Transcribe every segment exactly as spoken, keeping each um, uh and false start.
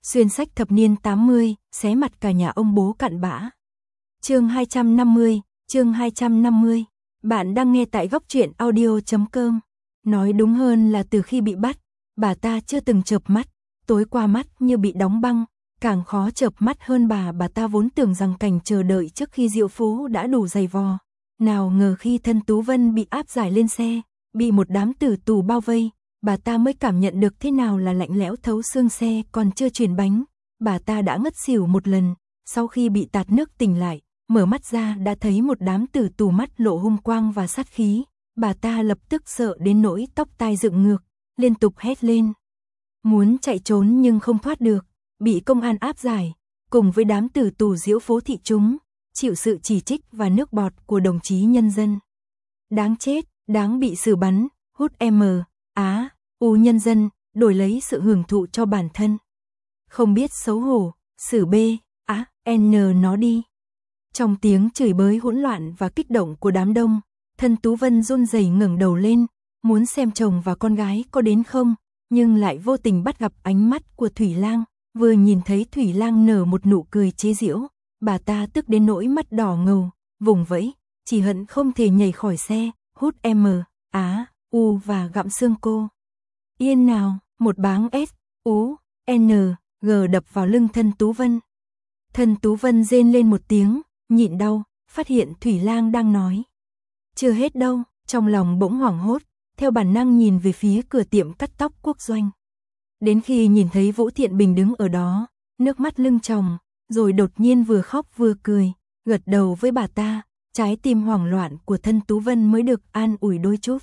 Xuyên sách thập niên tám mươi, xé mặt cả nhà ông bố cặn bã. Chương hai trăm năm mươi, chương hai trăm năm mươi. Bạn đang nghe tại góc truyện audio chấm com. Nói đúng hơn là từ khi bị bắt, bà ta chưa từng chợp mắt, tối qua mắt như bị đóng băng, càng khó chợp mắt hơn bà bà ta vốn tưởng rằng cảnh chờ đợi trước khi diễu phố đã đủ dày vò. Nào ngờ khi thân Tú Vân bị áp giải lên xe, bị một đám tử tù bao vây, bà ta mới cảm nhận được thế nào là lạnh lẽo thấu xương. Xe còn chưa chuyển bánh, bà ta đã ngất xỉu một lần. Sau khi bị tạt nước tỉnh lại, mở mắt ra đã thấy một đám tử tù mắt lộ hung quang và sát khí. Bà ta lập tức sợ đến nỗi tóc tai dựng ngược, liên tục hét lên. Muốn chạy trốn nhưng không thoát được, bị công an áp giải, cùng với đám tử tù diễu phố thị chúng, chịu sự chỉ trích và nước bọt của đồng chí nhân dân. Đáng chết, đáng bị xử bắn, hút M, Á, U nhân dân, đổi lấy sự hưởng thụ cho bản thân. Không biết xấu hổ, xử B, Á, N nó đi. Trong tiếng chửi bới hỗn loạn và kích động của đám đông, thân Tú Vân run rẩy ngẩng đầu lên, muốn xem chồng và con gái có đến không, nhưng lại vô tình bắt gặp ánh mắt của Thủy Lang. Vừa nhìn thấy Thủy Lang nở một nụ cười chế giễu, bà ta tức đến nỗi mắt đỏ ngầu, vùng vẫy, chỉ hận không thể nhảy khỏi xe, hút M, Á, U và gặm xương cô. Yên nào, một báng S, U, N, G đập vào lưng thân Tú Vân. Thân Tú Vân rên lên một tiếng, nhịn đau, phát hiện Thủy Lang đang nói. Chưa hết đâu, trong lòng bỗng hoảng hốt, theo bản năng nhìn về phía cửa tiệm cắt tóc Quốc Doanh. Đến khi nhìn thấy Vũ Thiện Bình đứng ở đó, nước mắt lưng tròng, rồi đột nhiên vừa khóc vừa cười, gật đầu với bà ta, trái tim hoảng loạn của thân Tú Vân mới được an ủi đôi chút.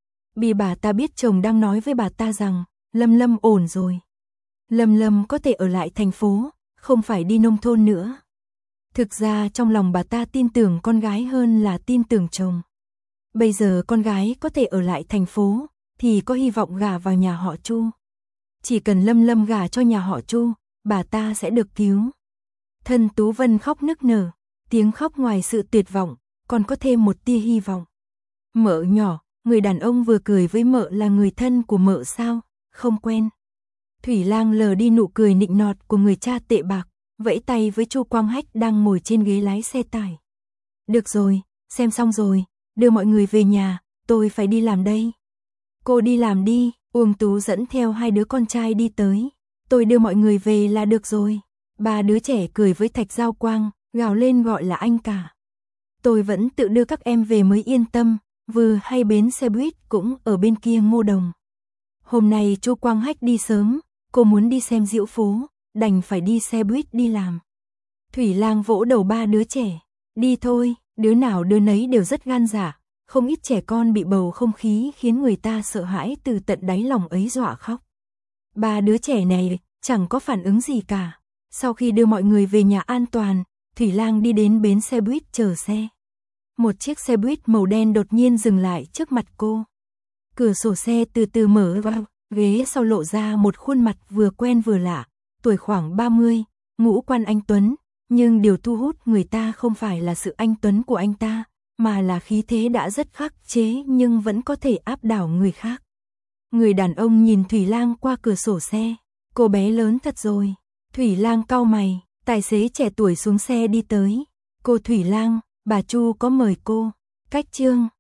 Bị bà ta biết chồng đang nói với bà ta rằng, Lâm Lâm ổn rồi. Lâm Lâm có thể ở lại thành phố, không phải đi nông thôn nữa. Thực ra trong lòng bà ta tin tưởng con gái hơn là tin tưởng chồng. Bây giờ con gái có thể ở lại thành phố, thì có hy vọng gả vào nhà họ Chu. Chỉ cần Lâm Lâm gả cho nhà họ Chu, bà ta sẽ được cứu. Thân Tú Vân khóc nức nở, tiếng khóc ngoài sự tuyệt vọng, còn có thêm một tia hy vọng. Mợ nhỏ, người đàn ông vừa cười với mợ là người thân của mợ sao? Không quen. Thủy Lang lờ đi nụ cười nịnh nọt của người cha tệ bạc, vẫy tay với Chu Quang Hách đang ngồi trên ghế lái xe tải. Được rồi, xem xong rồi, đưa mọi người về nhà, tôi phải đi làm đây. Cô đi làm đi, Uông Tú dẫn theo hai đứa con trai đi tới. Tôi đưa mọi người về là được rồi. Ba đứa trẻ cười với Thạch Giao Quang, gào lên gọi là anh cả. Tôi vẫn tự đưa các em về mới yên tâm, vừa hay bến xe buýt cũng ở bên kia Ngô Đồng. Hôm nay Chu Quang Hách đi sớm, cô muốn đi xem diễu phố, đành phải đi xe buýt đi làm. Thủy Lang vỗ đầu ba đứa trẻ, đi thôi, đứa nào đứa nấy đều rất gan dạ, không ít trẻ con bị bầu không khí khiến người ta sợ hãi từ tận đáy lòng ấy dọa khóc. Ba đứa trẻ này chẳng có phản ứng gì cả. Sau khi đưa mọi người về nhà an toàn, Thủy Lang đi đến bến xe buýt chờ xe. Một chiếc xe buýt màu đen đột nhiên dừng lại trước mặt cô. Cửa sổ xe từ từ mở vào, ghế sau lộ ra một khuôn mặt vừa quen vừa lạ, tuổi khoảng ba mươi, ngũ quan anh tuấn, nhưng điều thu hút người ta không phải là sự anh tuấn của anh ta, mà là khí thế đã rất khắc chế nhưng vẫn có thể áp đảo người khác. Người đàn ông nhìn Thủy Lang qua cửa sổ xe, cô bé lớn thật rồi. Thủy Lang cau mày, tài xế trẻ tuổi xuống xe đi tới. Cô Thủy Lang, bà Chu có mời cô. Cách chương.